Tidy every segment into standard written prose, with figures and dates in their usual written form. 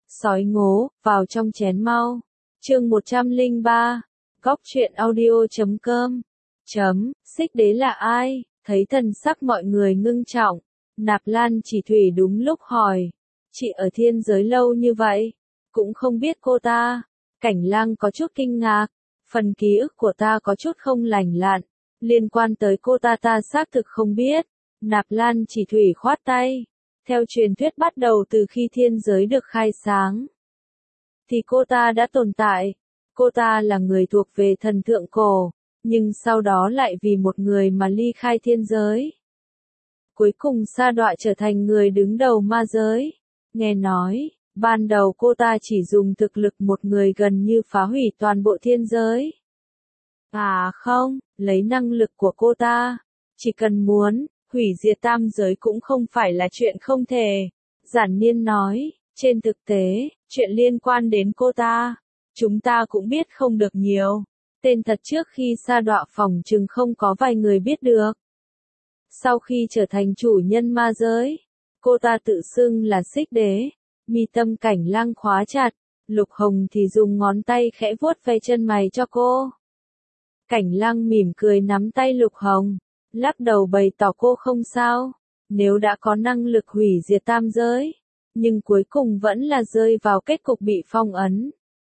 Sói ngố, vào trong chén mau. Chương 103, Góc truyện audio.com. Xích đế là ai? Thấy thần sắc mọi người ngưng trọng, Nạp Lan Chỉ Thủy đúng lúc hỏi. Chị ở thiên giới lâu như vậy, cũng không biết cô ta. Cảnh Lang có chút kinh ngạc, phần ký ức của ta có chút không lành lặn, liên quan tới cô ta xác thực không biết. Nạp Lan Chỉ Thủy khoát tay. Theo truyền thuyết bắt đầu từ khi thiên giới được khai sáng, thì cô ta đã tồn tại. Cô ta là người thuộc về thần thượng cổ, nhưng sau đó lại vì một người mà ly khai thiên giới. Cuối cùng sa đọa trở thành người đứng đầu ma giới. Nghe nói, ban đầu cô ta chỉ dùng thực lực một người gần như phá hủy toàn bộ thiên giới. À không, lấy năng lực của cô ta, chỉ cần muốn, hủy diệt tam giới cũng không phải là chuyện không thể. Giản Niên nói, trên thực tế, chuyện liên quan đến cô ta, chúng ta cũng biết không được nhiều. Tên thật trước khi sa đọa phỏng chừng không có vài người biết được. Sau khi trở thành chủ nhân ma giới, cô ta tự xưng là Xích Đế. Mi tâm Cảnh Lang khóa chặt, Lục Hồng thì dùng ngón tay khẽ vuốt ve chân mày cho cô. Cảnh Lang mỉm cười nắm tay Lục Hồng, lắc đầu bày tỏ cô không sao, nếu đã có năng lực hủy diệt tam giới, nhưng cuối cùng vẫn là rơi vào kết cục bị phong ấn.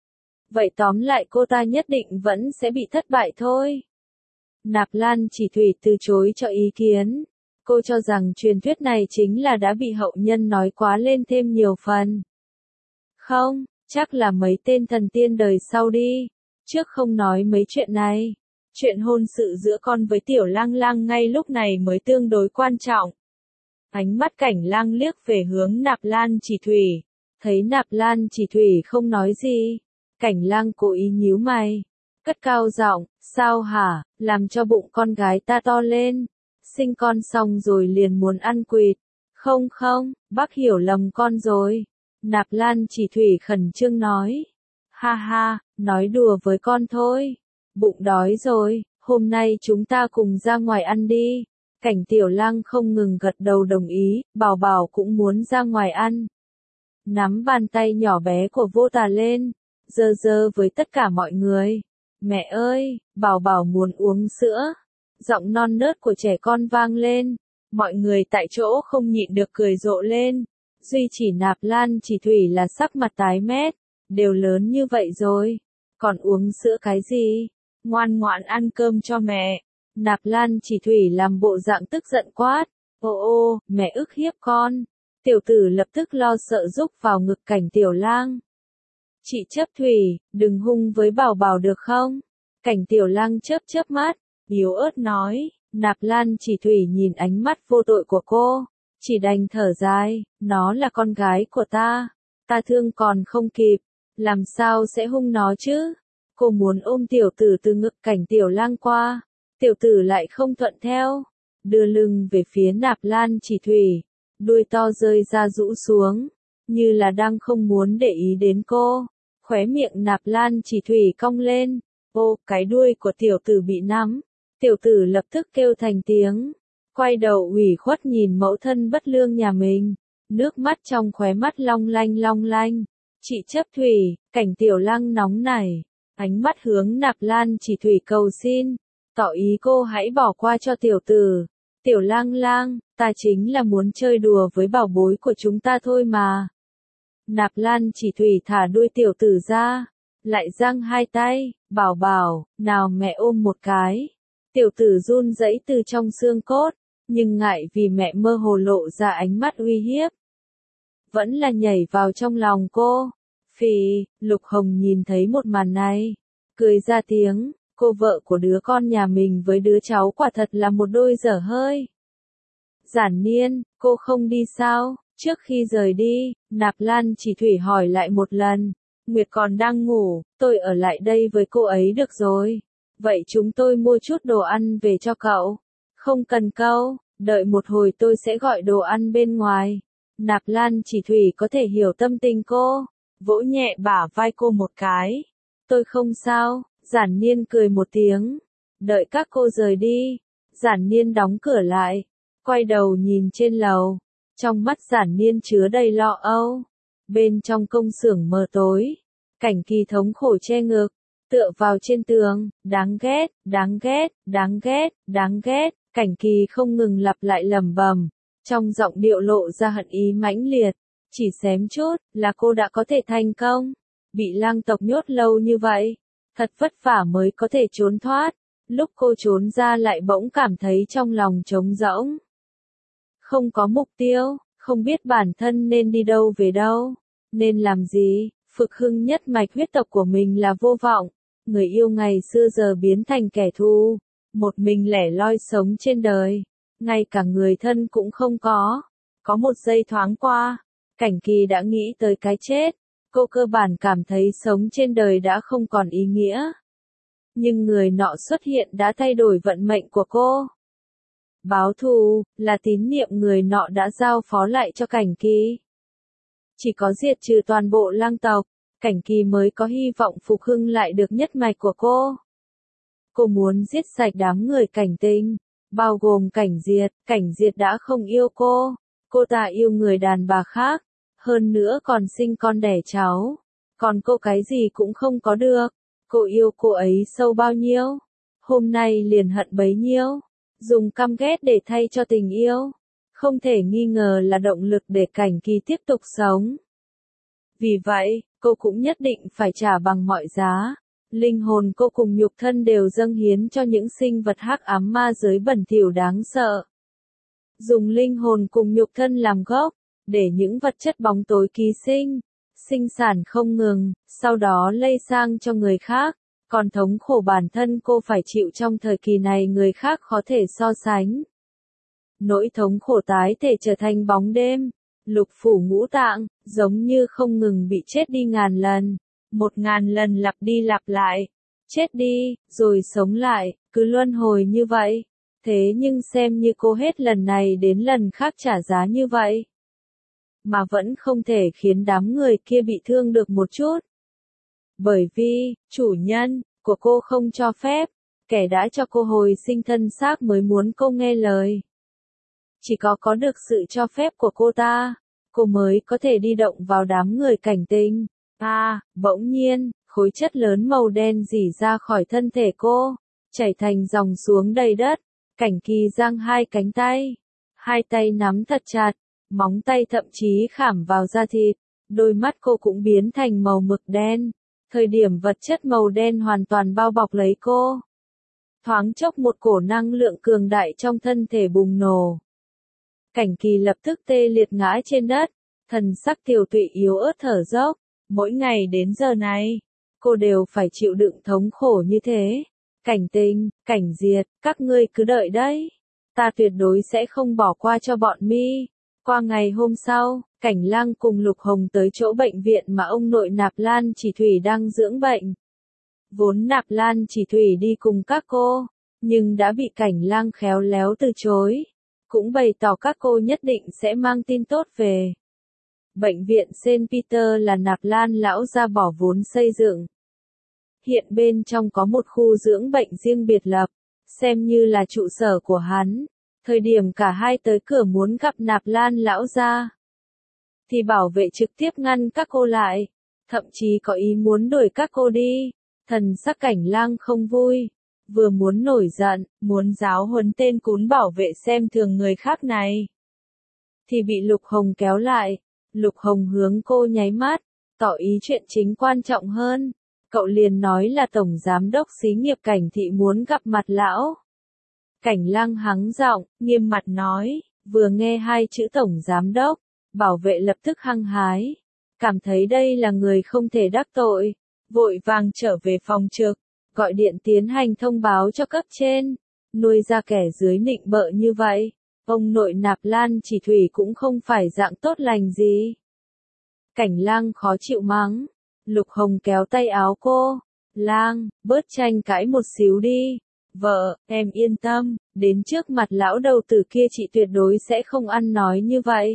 Vậy tóm lại cô ta nhất định vẫn sẽ bị thất bại thôi. Nạp Lan Chỉ Thủy từ chối cho ý kiến. Cô cho rằng truyền thuyết này chính là đã bị hậu nhân nói quá lên thêm nhiều phần. Không, chắc là mấy tên thần tiên đời sau đi. Trước không nói mấy chuyện này. Chuyện hôn sự giữa con với Tiểu Lang Lang ngay lúc này mới tương đối quan trọng. Ánh mắt Cảnh Lang liếc về hướng Nạp Lan Chỉ Thủy. Thấy Nạp Lan Chỉ Thủy không nói gì, Cảnh Lang cố ý nhíu mày, cất cao giọng, sao hả, làm cho bụng con gái ta to lên, sinh con xong rồi liền muốn ăn quỵt. Không không, bác hiểu lầm con rồi. Nạp Lan Chỉ Thủy khẩn trương nói. Ha ha, nói đùa với con thôi. Bụng đói rồi, hôm nay chúng ta cùng ra ngoài ăn đi. Cảnh Tiểu Lang không ngừng gật đầu đồng ý, Bảo Bảo cũng muốn ra ngoài ăn. Nắm bàn tay nhỏ bé của Vô Tà lên, giơ giơ với tất cả mọi người. Mẹ ơi, Bảo Bảo muốn uống sữa. Giọng non nớt của trẻ con vang lên, mọi người tại chỗ không nhịn được cười rộ lên. Duy chỉ Nạp Lan Chỉ Thủy là sắc mặt tái mét, đều lớn như vậy rồi, còn uống sữa cái gì? Ngoan ngoãn ăn cơm cho mẹ. Nạp Lan Chỉ Thủy làm bộ dạng tức giận quát. Ô, mẹ ức hiếp con. Tiểu tử lập tức lo sợ rúc vào ngực Cảnh Tiểu Lang. Chị Chấp Thủy, đừng hung với Bảo Bảo được không? Cảnh Tiểu Lang chớp mắt, yếu ớt nói. Nạp Lan Chỉ Thủy nhìn ánh mắt vô tội của cô, chỉ đành thở dài, nó là con gái của ta thương còn không kịp, làm sao sẽ hung nó chứ? Cô muốn ôm tiểu tử từ ngực Cảnh Tiểu Lang qua, tiểu tử lại không thuận theo, đưa lưng về phía Nạp Lan Chỉ Thủy, đuôi to rơi ra rũ xuống, như là đang không muốn để ý đến cô. Khóe miệng Nạp Lan Chỉ Thủy cong lên, ô, cái đuôi của tiểu tử bị nắm. Tiểu tử lập tức kêu thành tiếng, quay đầu ủy khuất nhìn mẫu thân bất lương nhà mình, nước mắt trong khóe mắt long lanh. Chị Chấp Thủy, Cảnh Tiểu Lang nóng nảy, ánh mắt hướng Nạp Lan Chỉ Thủy cầu xin, tỏ ý cô hãy bỏ qua cho tiểu tử. Tiểu Lang Lang, ta chính là muốn chơi đùa với bảo bối của chúng ta thôi mà. Nạp Lan Chỉ Thủy thả đuôi tiểu tử ra, lại giang hai tay, Bảo Bảo, nào mẹ ôm một cái. Tiểu tử run rẩy từ trong xương cốt, nhưng ngại vì mẹ mơ hồ lộ ra ánh mắt uy hiếp, vẫn là nhảy vào trong lòng cô. Phì, Lục Hồng nhìn thấy một màn này, cười ra tiếng, cô vợ của đứa con nhà mình với đứa cháu quả thật là một đôi dở hơi. Giản Niên, cô không đi sao? Trước khi rời đi, Nạp Lan Chỉ Thủy hỏi lại một lần. Nguyệt còn đang ngủ, tôi ở lại đây với cô ấy được rồi. Vậy chúng tôi mua chút đồ ăn về cho cậu. Không cần câu, đợi một hồi tôi sẽ gọi đồ ăn bên ngoài. Nạp Lan Chỉ Thủy có thể hiểu tâm tình cô, vỗ nhẹ bả vai cô một cái. Tôi không sao. Giản Niên cười một tiếng. Đợi các cô rời đi, Giản Niên đóng cửa lại, quay đầu nhìn trên lầu. Trong mắt Giản Niên chứa đầy lo âu. Bên trong công xưởng mờ tối, Cảnh Kỳ thống khổ che ngực, tựa vào trên tường, đáng ghét, đáng ghét, đáng ghét, đáng ghét, Cảnh Kỳ không ngừng lặp lại lẩm bẩm, trong giọng điệu lộ ra hận ý mãnh liệt, chỉ xém chút là cô đã có thể thành công, bị lang tộc nhốt lâu như vậy, thật vất vả mới có thể trốn thoát, lúc cô trốn ra lại bỗng cảm thấy trong lòng trống rỗng. Không có mục tiêu, không biết bản thân nên đi đâu về đâu, nên làm gì, Phực Hưng nhất mạch huyết tộc của mình là vô vọng, người yêu ngày xưa giờ biến thành kẻ thù, một mình lẻ loi sống trên đời, ngay cả người thân cũng không có. Có một giây thoáng qua, Cảnh Kỳ đã nghĩ tới cái chết, cô cơ bản cảm thấy sống trên đời đã không còn ý nghĩa. Nhưng người nọ xuất hiện đã thay đổi vận mệnh của cô. Báo thù, là tín niệm người nọ đã giao phó lại cho Cảnh Kỳ. Chỉ có diệt trừ toàn bộ lang tộc, Cảnh Kỳ mới có hy vọng phục hưng lại được nhất mạch của cô. Cô muốn giết sạch đám người Cảnh Tinh, bao gồm Cảnh Diệt đã không yêu cô ta yêu người đàn bà khác, hơn nữa còn sinh con đẻ cháu. Còn cô cái gì cũng không có được, cô yêu cô ấy sâu bao nhiêu, hôm nay liền hận bấy nhiêu, dùng căm ghét để thay cho tình yêu, không thể nghi ngờ là động lực để Cảnh Kỳ tiếp tục sống. Vì vậy, cô cũng nhất định phải trả bằng mọi giá. Linh hồn cô cùng nhục thân đều dâng hiến cho những sinh vật hắc ám ma giới bẩn thỉu đáng sợ. Dùng linh hồn cùng nhục thân làm gốc, để những vật chất bóng tối ký sinh sản không ngừng, sau đó lây sang cho người khác, còn thống khổ bản thân cô phải chịu trong thời kỳ này người khác khó thể so sánh. Nỗi thống khổ tái thể trở thành bóng đêm, lục phủ ngũ tạng, giống như không ngừng bị chết đi ngàn lần, 1000 lần lặp đi lặp lại, chết đi, rồi sống lại, cứ luân hồi như vậy. Thế nhưng xem như cô hết lần này đến lần khác trả giá như vậy, mà vẫn không thể khiến đám người kia bị thương được một chút. Bởi vì, chủ nhân của cô không cho phép, kẻ đã cho cô hồi sinh thân xác mới muốn cô nghe lời. Chỉ có được sự cho phép của cô ta, cô mới có thể đi động vào đám người Cảnh Tinh. Bỗng nhiên, khối chất lớn màu đen rỉ ra khỏi thân thể cô, chảy thành dòng xuống đầy đất. Cảnh Kỳ giang hai cánh tay, hai tay nắm thật chặt, móng tay thậm chí khảm vào da thịt, đôi mắt cô cũng biến thành màu mực đen. Thời điểm vật chất màu đen hoàn toàn bao bọc lấy cô. Thoáng chốc một cổ năng lượng cường đại trong thân thể bùng nổ. Cảnh Kỳ lập tức tê liệt ngã trên đất, thần sắc tiều tụy yếu ớt thở dốc. Mỗi ngày đến giờ này, cô đều phải chịu đựng thống khổ như thế. Cảnh Tinh, Cảnh Diệt, các ngươi cứ đợi đấy. Ta tuyệt đối sẽ không bỏ qua cho bọn mi. Qua ngày hôm sau, Cảnh Lang cùng Lục Hồng tới chỗ bệnh viện mà ông nội Nạp Lan Chỉ Thủy đang dưỡng bệnh. Vốn Nạp Lan Chỉ Thủy đi cùng các cô, nhưng đã bị Cảnh Lang khéo léo từ chối. Cũng bày tỏ các cô nhất định sẽ mang tin tốt về. Bệnh viện Saint Peter là Nạp Lan lão gia bỏ vốn xây dựng. Hiện bên trong có một khu dưỡng bệnh riêng biệt lập, xem như là trụ sở của hắn. Thời điểm cả hai tới cửa muốn gặp Nạp Lan lão gia, thì bảo vệ trực tiếp ngăn các cô lại, thậm chí có ý muốn đuổi các cô đi. Thần sắc Cảnh Lang không vui, vừa muốn nổi giận, muốn giáo huấn tên cún bảo vệ xem thường người khác này, thì bị Lục Hồng kéo lại. Lục Hồng hướng cô nháy mắt, tỏ ý chuyện chính quan trọng hơn. Cậu liền nói là tổng giám đốc xí nghiệp Cảnh thị muốn gặp mặt lão. Cảnh Lang hắng giọng, nghiêm mặt nói, vừa nghe hai chữ tổng giám đốc, bảo vệ lập tức hăng hái, cảm thấy đây là người không thể đắc tội, vội vàng trở về phòng trực, gọi điện tiến hành thông báo cho cấp trên, nuôi ra kẻ dưới nịnh bợ như vậy. Ông nội Nạp Lan Chỉ Thủy cũng không phải dạng tốt lành gì. Cảnh Lang khó chịu mắng. Lục Hồng kéo tay áo cô. Lang, bớt tranh cãi một xíu đi. Vợ, em yên tâm, đến trước mặt lão đầu tử kia chị tuyệt đối sẽ không ăn nói như vậy.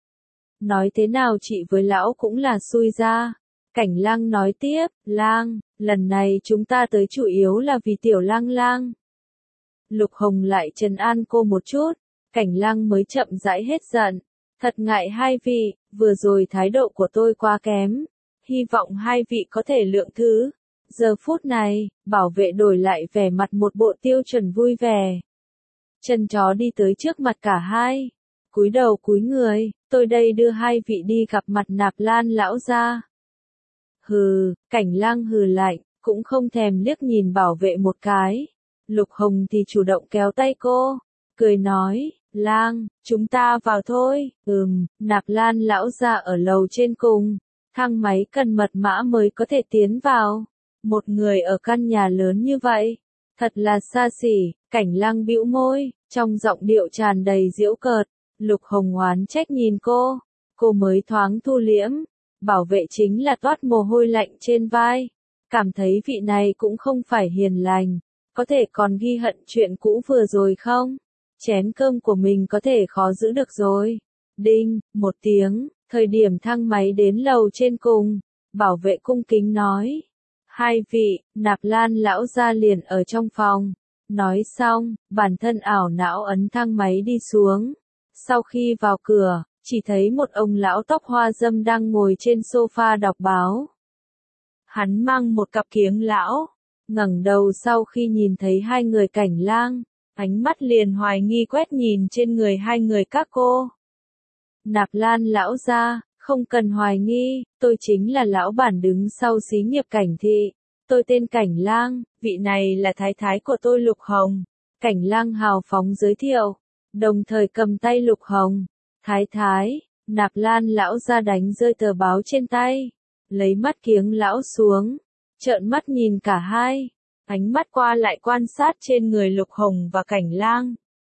Nói thế nào chị với lão cũng là xui ra. Cảnh Lang nói tiếp, Lang, lần này chúng ta tới chủ yếu là vì tiểu Lang Lang. Lục Hồng lại trấn an cô một chút. Cảnh Lang mới chậm rãi hết giận. Thật ngại hai vị, vừa rồi thái độ của tôi quá kém. Hy vọng hai vị có thể lượng thứ. Giờ phút này, bảo vệ đổi lại vẻ mặt một bộ tiêu chuẩn vui vẻ. Chân chó đi tới trước mặt cả hai. Cúi đầu cúi người, tôi đây đưa hai vị đi gặp mặt Nạp Lan lão gia. Hừ, Cảnh Lang hừ lạnh, cũng không thèm liếc nhìn bảo vệ một cái. Lục Hồng thì chủ động kéo tay cô, cười nói, Lang, chúng ta vào thôi. Nạp Lan lão gia ở lầu trên cùng, thang máy cần mật mã mới có thể tiến vào. Một người ở căn nhà lớn như vậy, thật là xa xỉ. Cảnh Lang bĩu môi, trong giọng điệu tràn đầy giễu cợt. Lục Hồng oán trách nhìn cô mới thoáng thu liễm. Bảo vệ chính là toát mồ hôi lạnh trên vai, cảm thấy vị này cũng không phải hiền lành, có thể còn ghi hận chuyện cũ vừa rồi không? Chén cơm của mình có thể khó giữ được rồi. Đinh, một tiếng, thời điểm thang máy đến lầu trên cùng, bảo vệ cung kính nói. Hai vị, Nạp Lan lão gia liền ở trong phòng. Nói xong, bản thân ảo não ấn thang máy đi xuống. Sau khi vào cửa, chỉ thấy một ông lão tóc hoa râm đang ngồi trên sofa đọc báo. Hắn mang một cặp kiếng lão, ngẩng đầu sau khi nhìn thấy hai người Cảnh Lang, ánh mắt liền hoài nghi quét nhìn trên người hai người các cô. Nạp Lan lão gia, không cần hoài nghi, tôi chính là lão bản đứng sau xí nghiệp Cảnh thị. Tôi tên Cảnh Lang, vị này là thái thái của tôi Lục Hồng. Cảnh Lang hào phóng giới thiệu, đồng thời cầm tay Lục Hồng. Thái thái, Nạp Lan lão gia đánh rơi tờ báo trên tay, lấy mắt kiếng lão xuống, trợn mắt nhìn cả hai, ánh mắt qua lại quan sát trên người Lục Hồng và Cảnh Lang.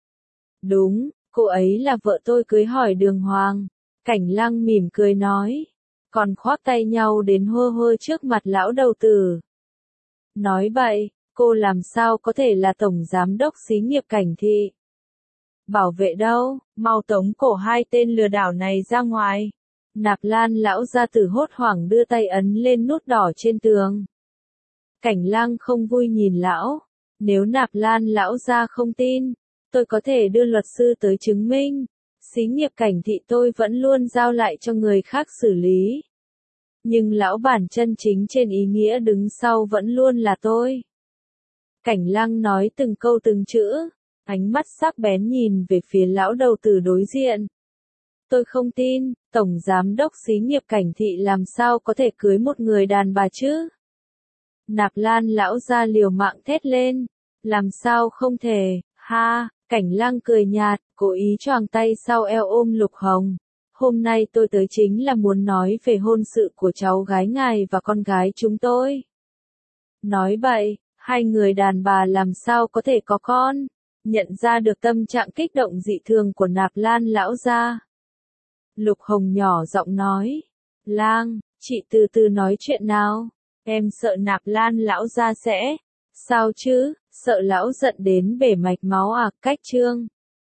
Đúng, cô ấy là vợ tôi cưới hỏi đường hoàng. Cảnh Lang mỉm cười nói, còn khoác tay nhau đến hô hô trước mặt lão đầu tử. Nói bậy, cô làm sao có thể là tổng giám đốc xí nghiệp Cảnh thị? Bảo vệ đâu, mau tống cổ hai tên lừa đảo này ra ngoài. Nạp Lan lão gia tử hốt hoảng đưa tay ấn lên nút đỏ trên tường. Cảnh Lang không vui nhìn lão, nếu Nạp Lan lão gia không tin, tôi có thể đưa luật sư tới chứng minh. Xí nghiệp Cảnh thị tôi vẫn luôn giao lại cho người khác xử lý. Nhưng lão bản chân chính trên ý nghĩa đứng sau vẫn luôn là tôi. Cảnh Lang nói từng câu từng chữ, ánh mắt sắc bén nhìn về phía lão đầu tử đối diện. Tôi không tin, tổng giám đốc xí nghiệp Cảnh thị làm sao có thể cưới một người đàn bà chứ? Nạp Lan lão gia liều mạng thét lên, làm sao không thể, ha, Cảnh Lang cười nhạt, cố ý choàng tay sau eo ôm Lục Hồng. Hôm nay tôi tới chính là muốn nói về hôn sự của cháu gái ngài và con gái chúng tôi. Nói bậy, hai người đàn bà làm sao có thể có con? Nhận ra được tâm trạng kích động dị thường của Nạp Lan lão gia. Lục Hồng nhỏ giọng nói, Lang, chị từ từ nói chuyện nào, em sợ Nạp Lan lão gia sẽ, sao chứ, sợ lão giận đến bể mạch máu à, cách chương.